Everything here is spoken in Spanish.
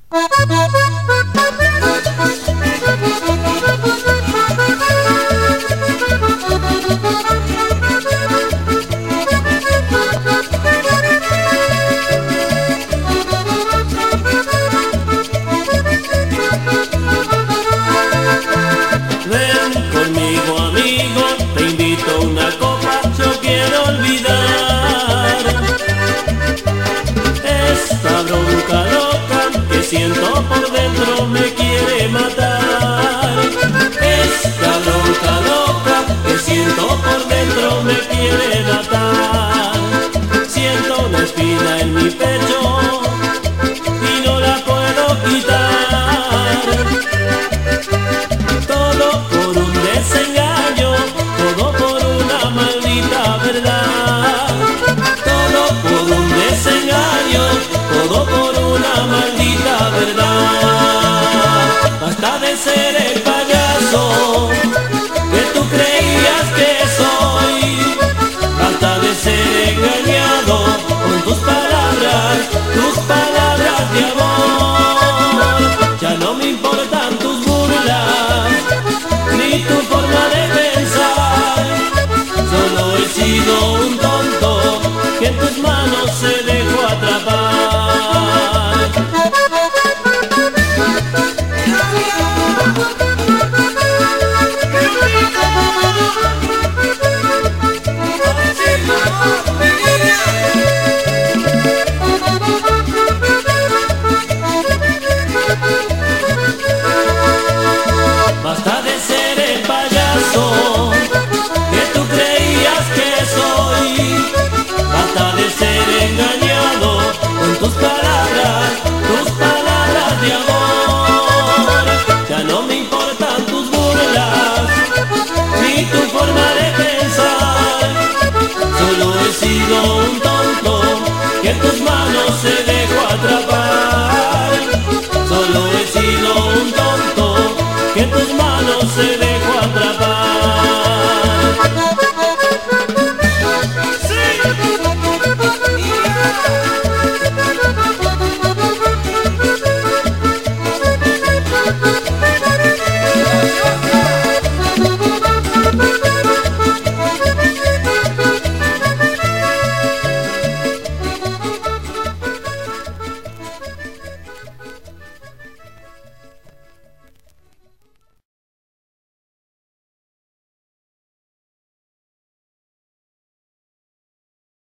Ven conmigo, amigo, te invito a una copa, yo quiero olvidar esta bronca loca que siento por dentro, me quiere matar. Esta bronca loca que siento por dentro, me quiere matar. Siento una espina en mi pecho y no la puedo quitar. Todo por un desengaño, todo por una maldita verdad. Todo por un desengaño, todo por una maldita verdad. Basta de ser el payaso